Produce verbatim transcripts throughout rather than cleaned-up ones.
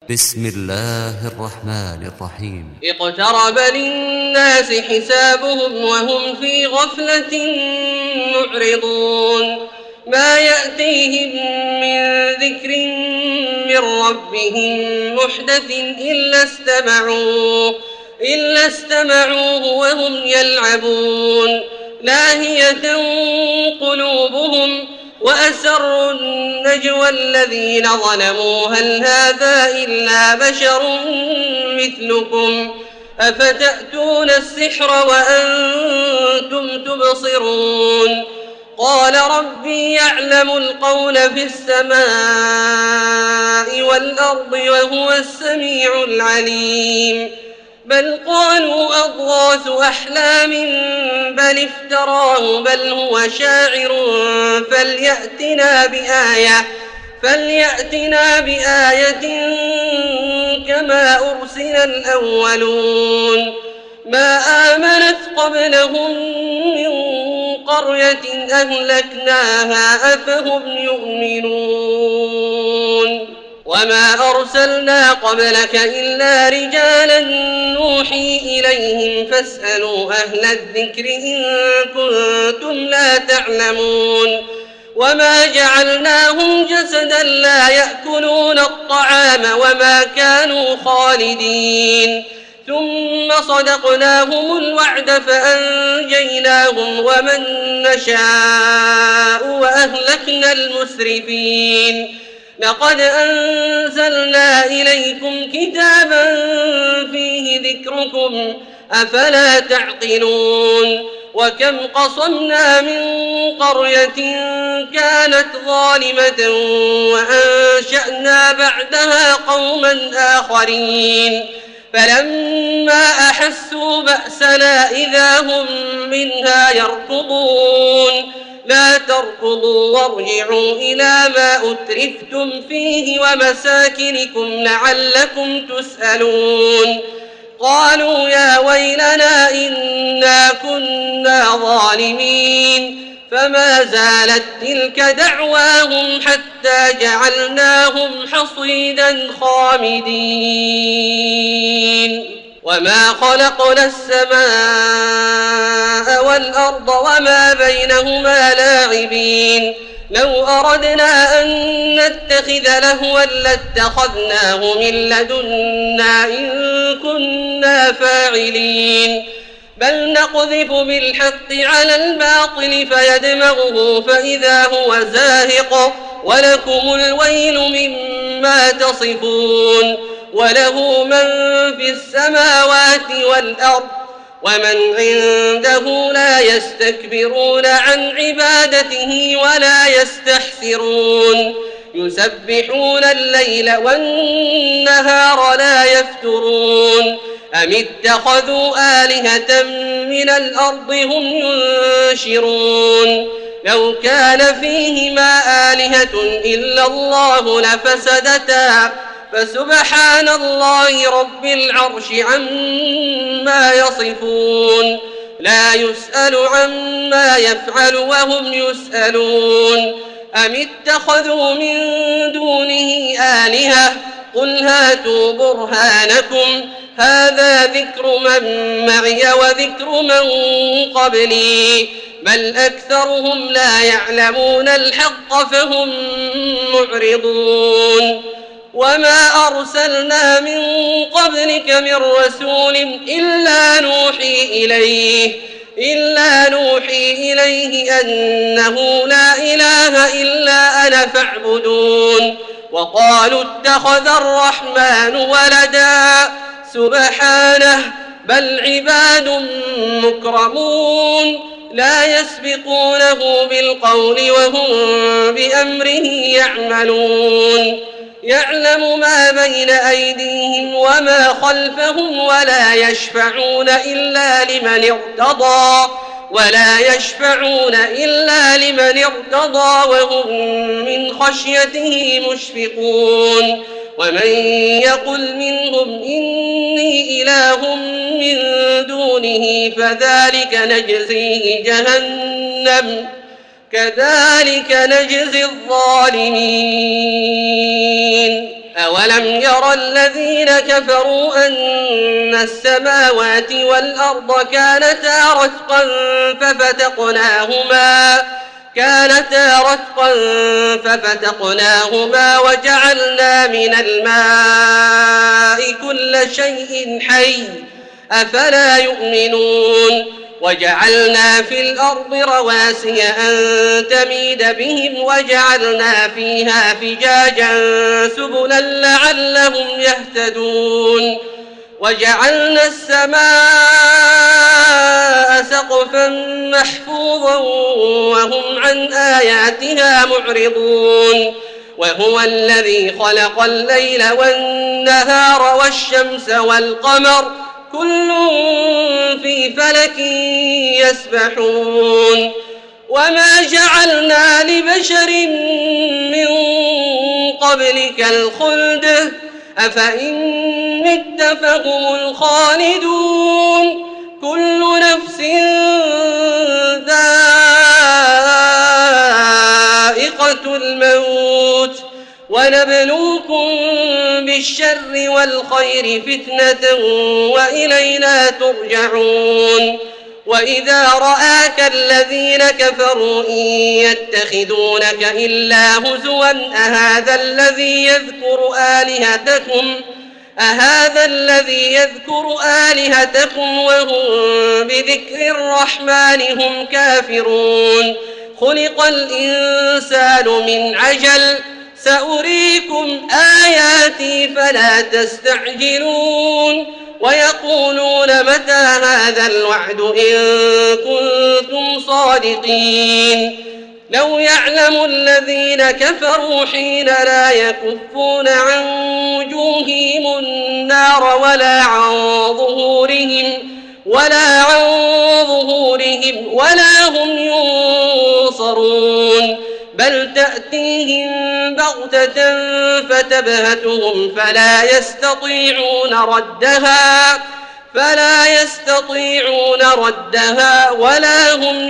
بسم الله الرحمن الرحيم. اقترب للناس حسابهم وهم في غفلة معرضون ما يأتيهم من ذكر من ربهم محدث إلا استمعوه إلا استمعوه وهم يلعبون لاهية قلوبهم وأسروا النجوى الذين ظلموا هل هذا إلا بشر مثلكم أفتأتون السحر وأنتم تبصرون قال ربي يعلم القول في السماء والأرض وهو السميع العليم بل قالوا أضغاث أحلام بل افتراه بل هو شاعر فليأتنا بآية فليأتنا بآية كما أرسل الأولون ما آمنت قبلهم من قرية أهلكناها أفهم يؤمنون وما أرسلنا قبلك إلا رجالا نوحي إليهم فاسألوا أهل الذكر إن كنتم لا تعلمون وما جعلناهم جسدا لا يأكلون الطعام وما كانوا خالدين ثم صدقناهم الوعد فأنجيناهم ومن نشاء وأهلكنا المسرفين لقد أنزلنا إليكم كتابا فيه ذكركم أفلا تعقلون وكم قصمنا من قرية كانت ظالمة وأنشأنا بعدها قوما آخرين فلما أحسوا بأسنا إذا هم منها يركضون لا تركضوا وارجعوا إلى ما أترفتم فيه ومساكنكم لعلكم تسألون قالوا يا ويلنا إنا كنا ظالمين فما زالت تلك دعواهم حتى جعلناهم حصيدا خامدين وما خلقنا السماء والأرض وما بينهما لاعبين لو أردنا أن نتخذ لهوا لاتخذناه من لدنا إن كنا فاعلين بل نقذف بالحق على الباطل فيدمغه فإذا هو زاهق ولكم الويل مما تصفون وله من في السماوات والأرض ومن عنده لا يستكبرون عن عبادته ولا يستحسرون يسبحون الليل والنهار لا يفترون أم اتخذوا آلهة من الأرض هم ينشرون لو كان فيهما آلهة إلا الله لفسدتا فسبحان الله رب العرش عما يصفون لا يسأل عما يفعل وهم يسألون أم اتخذوا من دونه آلهة قل هاتوا برهانكم هذا ذكر من معي وذكر من قبلي بل أكثرهم لا يعلمون الحق فهم معرضون وما أرسلنا من قبلك من رسول إلا نوحي إليه إلا نوحي إليه أنه لا إله إلا أنا فاعبدون وقالوا اتخذ الرحمن ولدا سبحانه بل عباد مكرمون لا يسبقونه بالقول وهم بأمره يعملون يعلم ما بين أيديهم وما خلفهم ولا يشفعون إلا لمن ارتضى ولا يشفعون إلا لمن ارتضى وهم من خشيته مشفقون ومن يقل منهم إني إله من دونه فذلك نجزيه جهنم كذلك نجزي الظالمين أولم ير الذين كفروا أن السماوات والأرض كانتا رتقا ففتقناهما كانتا رتقا ففتقناهما وجعلنا من الماء كل شيء حي أفلا يؤمنون وجعلنا في الأرض رواسي أن تميد بهم وجعلنا فيها فجاجا سبلا لعلهم يهتدون وجعلنا السماء سقفا محفوظا وهم عن آياتها معرضون وهو الذي خلق الليل والنهار والشمس والقمر كل في فلك يسبحون وما جعلنا لبشر من قبلك الخلد أفإن مت فهم الخالدون كل نفس ذائقة الموت ونبلوكم بالشر والخير فتنة وإلينا ترجعون وإذا رآك الذين كفروا إن يتخذونك إلا هزوا أهذا الذي يذكر آلهتكم أهذا الذي يذكر آلهتكم وهم بذكر الرحمن هم كافرون خلق الإنسان من عجل سأريكم آياتي فلا تستعجلون ويقولون متى هذا الوعد إن كنتم صادقين لو يعلم الذين كفروا حين لا يكفون عن وجوههم النار ولا عن ظهورهم ولا عن ظهورهم ولا هم ينصرون بل تأتيهم بغتة فتبهتهم فلا يستطيعون ردها فلا يستطيعون ردها ولا هم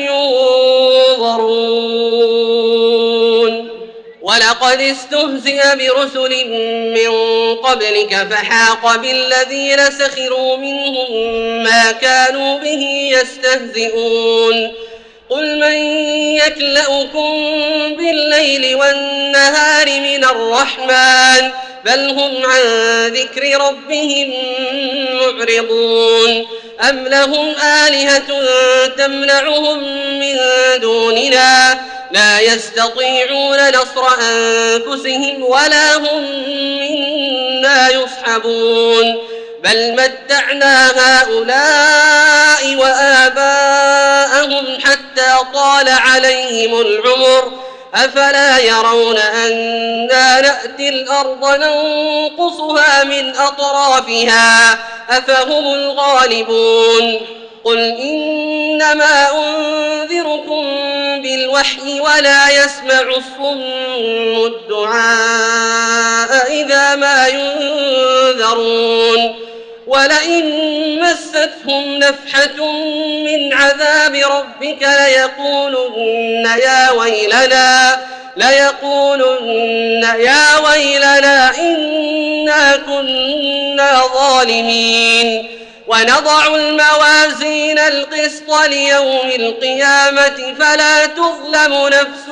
ينظرون ولقد استهزئ برسل من قبلك فحاق بالذين سخروا منهم ما كانوا به يستهزئون قل من يكلؤكم بالليل والنهار من الرحمن بل هم عن ذكر ربهم معرضون أم لهم آلهة تمنعهم من دوننا لا يستطيعون نصر أنفسهم ولا هم منا يصحبون بل متعنا هؤلاء وآباءهم حتى طال عليهم العمر أفلا يرون أنا نأتي الأرض ننقصها من أطرافها أفهم الغالبون قل إنما أنذركم بالوحي ولا يسمع الصم الدعاء إذا ما ينذرون ولئن مستهم نفحة من عذاب ربك ليقولن يا ويلنا ليقولن يا ويلنا إنا كنا ظالمين ونضع الموازين القسط ليوم القيامة فلا تظلم نفس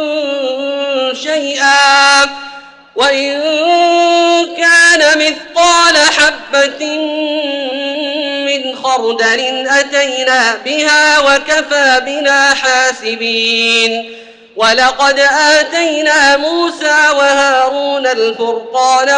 شيئا وإن كان مثقال حبة من خردل أتينا بها وكفى بنا حاسبين ولقد آتينا موسى وهارون الفرقان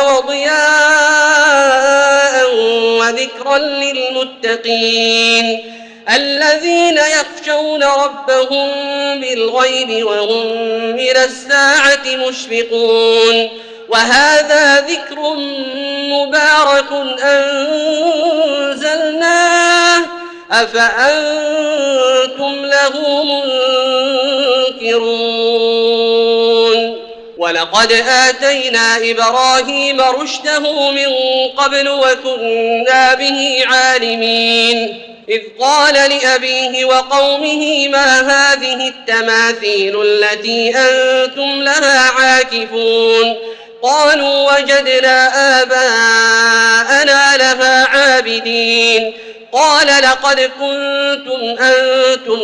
وضياء وذكرا للمتقين الذين يخشون ربهم بالغيب وهم من الساعة مشفقون وهذا ذكر مبارك أنزلناه أفأنتم له منكرون ولقد آتينا إبراهيم رشده من قبل وكنا به عالمين إذ قال لأبيه وقومه ما هذه التماثيل التي أنتم لها عاكفون قالوا وجدنا آباءنا لها عابدين قال لقد كنتم أنتم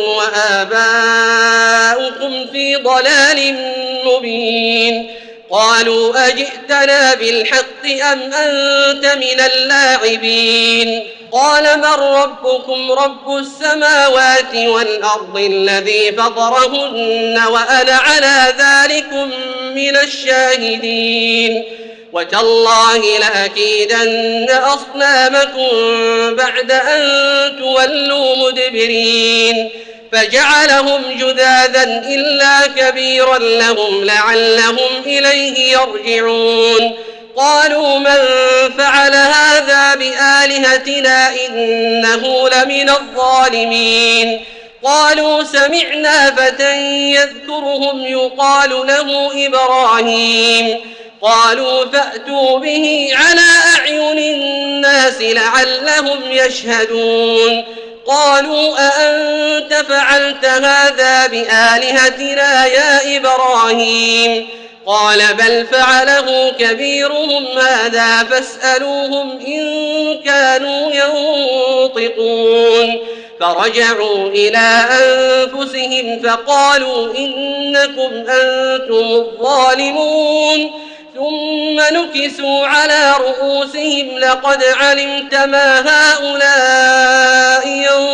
وآباؤكم في ضلال مبين قالوا أجئتنا بالحق أم أنت من اللاعبين قال من ربكم رب السماوات والأرض الذي فطرهن وأنا على ذلكم من الشاهدين وتالله لأكيدن أصنامكم بعد أن تولوا مدبرين فجعلهم جذاذا إلا كبيرا لهم لعلهم إليه يرجعون قالوا من فعل هذا بآلهتنا إنه لمن الظالمين قالوا سمعنا فتى يذكرهم يقال له إبراهيم قالوا فأتوا به على أعين الناس لعلهم يشهدون قالوا أأنت فعلت هذا بآلهتنا يا إبراهيم قال بل فعله كبيرهم هذا فاسألوهم إن كانوا ينطقون فرجعوا إلى أنفسهم فقالوا إنكم أنتم الظالمون ثم نكسوا على رؤوسهم لقد علمت ما هؤلاء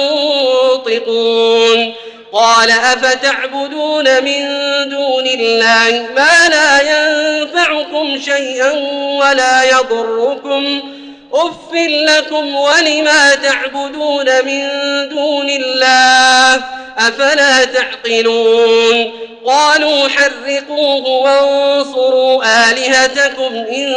ينطقون قال أفتعبدون من دون الله ما لا ينفعكم شيئا ولا يضركم أف لكم ولما تعبدون من دون الله أفلا تعقلون قالوا حرقوه وانصروا آلهتكم إن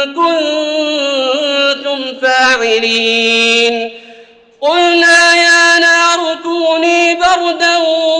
كنتم فاعلين قلنا يا نار كوني بردا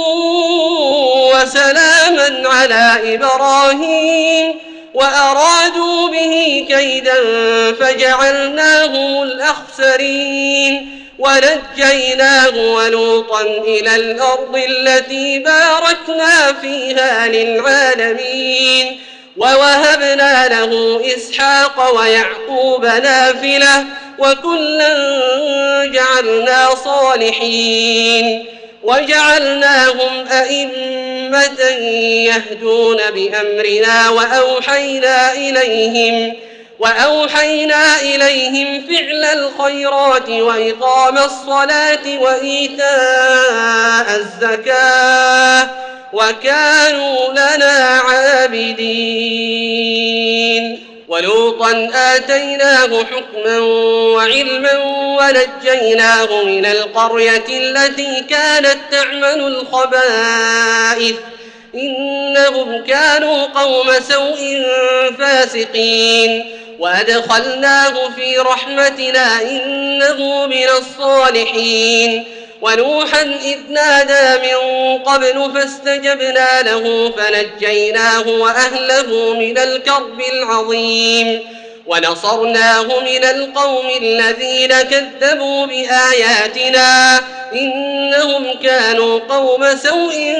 وسلاما على إبراهيم وأرادوا به كيدا فجعلناهم الأخسرين ونجيناه ولوطا إلى الأرض التي باركنا فيها للعالمين ووهبنا له إسحاق ويعقوب نافلة وكلا جعلنا صالحين وجعلناهم أئمة يهدون بأمرنا وأوحينا إليهم وأوحينا إليهم فعل الخيرات وإقام الصلاة وإيتاء الزكاة وكانوا لنا عابدين ولوطا آتيناه حكما وعلما ونجيناه من القرية التي كانت تعمل الخبائث إنهم كانوا قوم سوء فاسقين وأدخلناه في رحمتنا إنه من الصالحين ونوحا إذ نادى من قبل فاستجبنا له فنجيناه وأهله من الكرب العظيم ونصرناه من القوم الذين كذبوا بآياتنا إنهم كانوا قوم سوء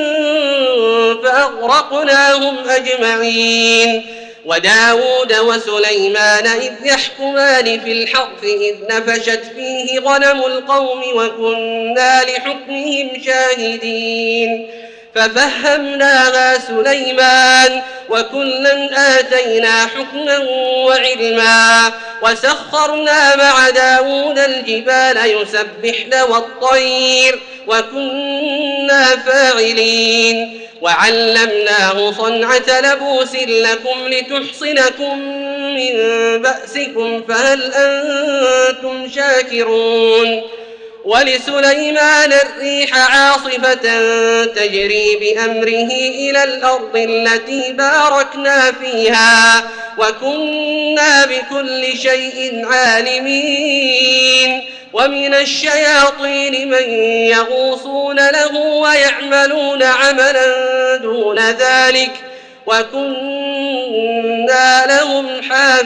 فأغرقناهم أجمعين وداود وسليمان إذ يحكمان في الحرث إذ نفشت فيه غنم القوم وكنا لحكمهم شاهدين ففهمناها سليمان وكلا آتينا حكما وعلما وسخرنا مع داود الجبال يسبحن والطير وكنا فاعلين وعلمناه صنعة لبوس لكم لتحصنكم من بأسكم فهل أنتم شاكرون ولسليمان الريح عاصفة تجري بأمره إلى الأرض التي باركنا فيها وكنا بكل شيء عالمين ومن الشياطين من يغوصون له ويعملون عملا دون ذلك وكنا لهم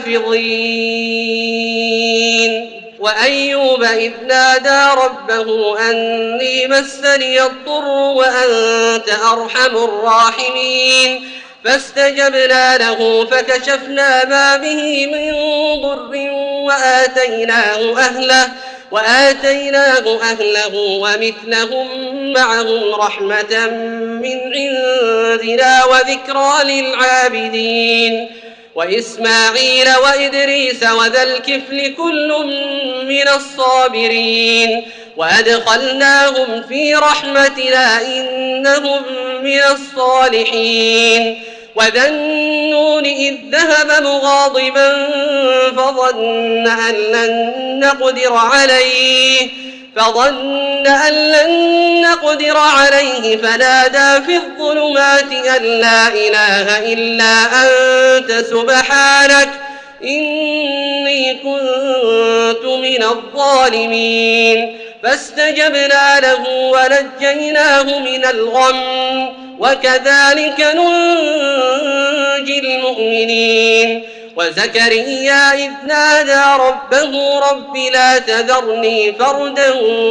حافظين وأيوب إذ نادى ربه أني مسني الضر وأنت أرحم الراحمين فاستجبنا له فكشفنا ما به من ضر وآتيناه أهله وآتيناه أهله ومثلهم معهم رحمة من عندنا وذكرى للعابدين وإسماعيل وإدريس وذا الكفل كل من الصابرين وأدخلناهم في رحمتنا إنهم من الصالحين وذا النون إذ ذهب مغاضبا فظن أن لن نقدر عليه فظن أن لن نقدر عليه فنادى في الظلمات أن لا إله إلا أنت سبحانك إني كنت من الظالمين فاستجبنا له ونجيناه من الغم وكذلك ننجي المؤمنين وزكريا إذ نادى ربه رب لا تذرني فردا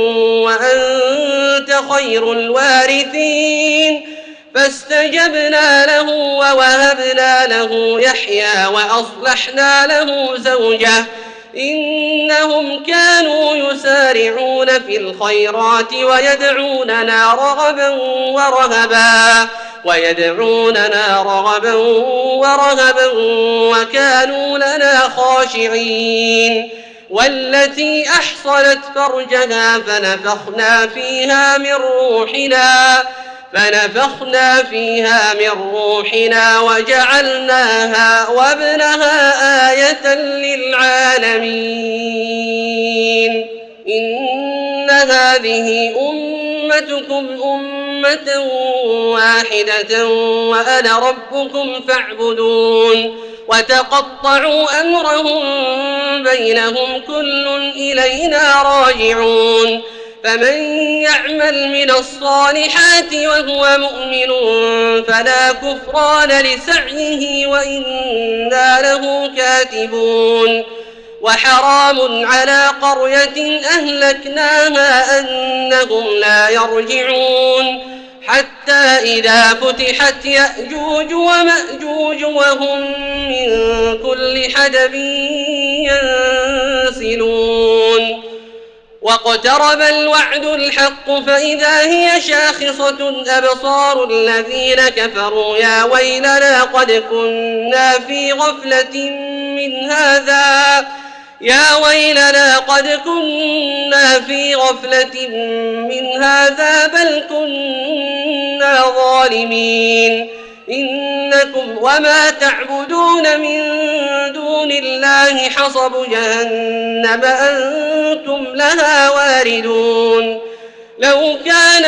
وأنت خير الوارثين فاستجبنا له ووهبنا له يحيى وأصلحنا له زوجه إنهم كانوا يسارعون في الخيرات ويدعوننا رغبا ورهبا ويدعوننا رغبا ورهبا وكانوا لنا خاشعين والتي أحصنت فرجها فنفخنا فيها من روحنا فنفخنا فيها من روحنا وجعلناها وابنها آية للعالمين إن هذه أمتكم أمة واحدة وأنا ربكم فاعبدون وتقطعوا أمرهم بينهم كل إلينا راجعون فمن يعمل من الصالحات وهو مؤمن فلا كفران لسعيه وإنا له كاتبون وحرام على قرية أهلكناها أنهم لا يرجعون حتى إذا فتحت يأجوج ومأجوج وهم من كل حدب ينسلون واقترب الوعد الحق فإذا هي شاخصة أبصار الذين كفروا يا ويلنا قد كنا في غفلة من هذا يا ويلنا قد كنا في غفلة من هذا بل كنا ظالمين إنكم وما تعبدون من دون الله حصب جهنم أنتم لها واردون لو كان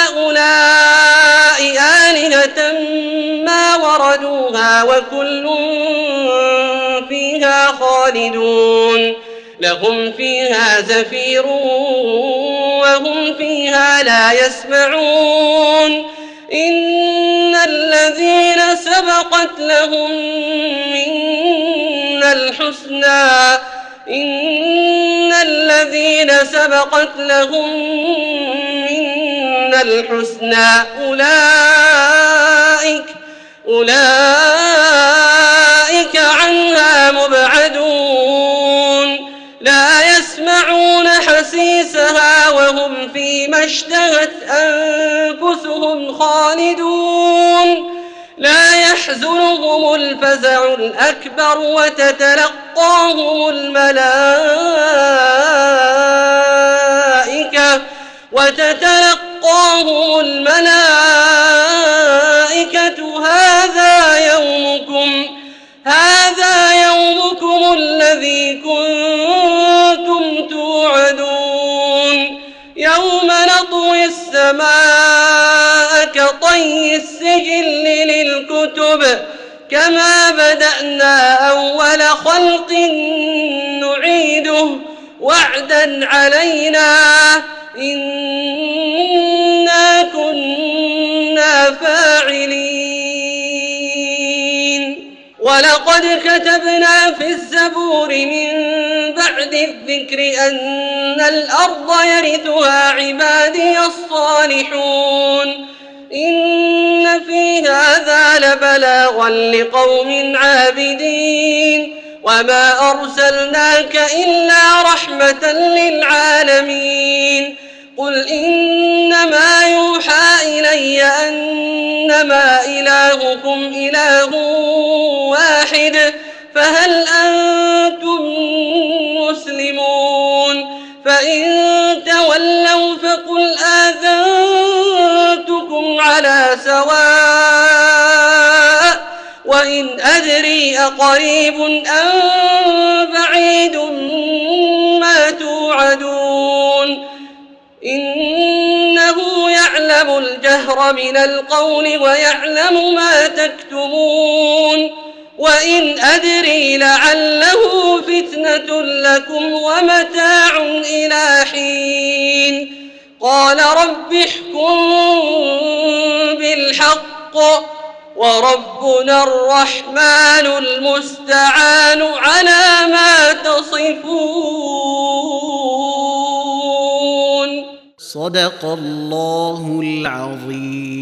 هؤلاء آلهة ما وردوها وكل فيها خالدون لهم فيها زفير وهم فيها لا يسمعون إن الذين سبقت لهم منا الحسنى إن الذين سبقت لهم منا الحسنى أولئك أولئك عنها مبعدون لا يسمعون حسيسها وهم فيما اشتهت أنفسهم خالدون لا يحزنهم الفزع الأكبر وتتلقاهم الملائكة وتتلقاهم الملائكة هذا يومكم هذا يومكم الذي كنتم توعدون يوم نطوي السماء كطي السجل للكتب كما بدأنا أول خلق نعيده وعدا علينا إنا كنا فاعلين ولقد كتبنا في الزبور من بعد الذكر أن الأرض يرثها عبادي الصالحون إن في هذا لبلاغا لقوم عابدين وما أرسلناك إلا رحمة للعالمين قل إنما يوحى إلي أنما إلهكم إله واحد فهل أنتم مسلمون فإن تولوا فقل آذنتكم على سواء وإن أدري أقريب أم بعيد ما توعدون إنه يعلم الجهر من القول ويعلم ما تكتمون وإن أدري لعله فتنة لكم ومتاع إلى حين قال رب احكم بالحق وربنا الرحمن المستعان على ما تصفون. صدق الله العظيم.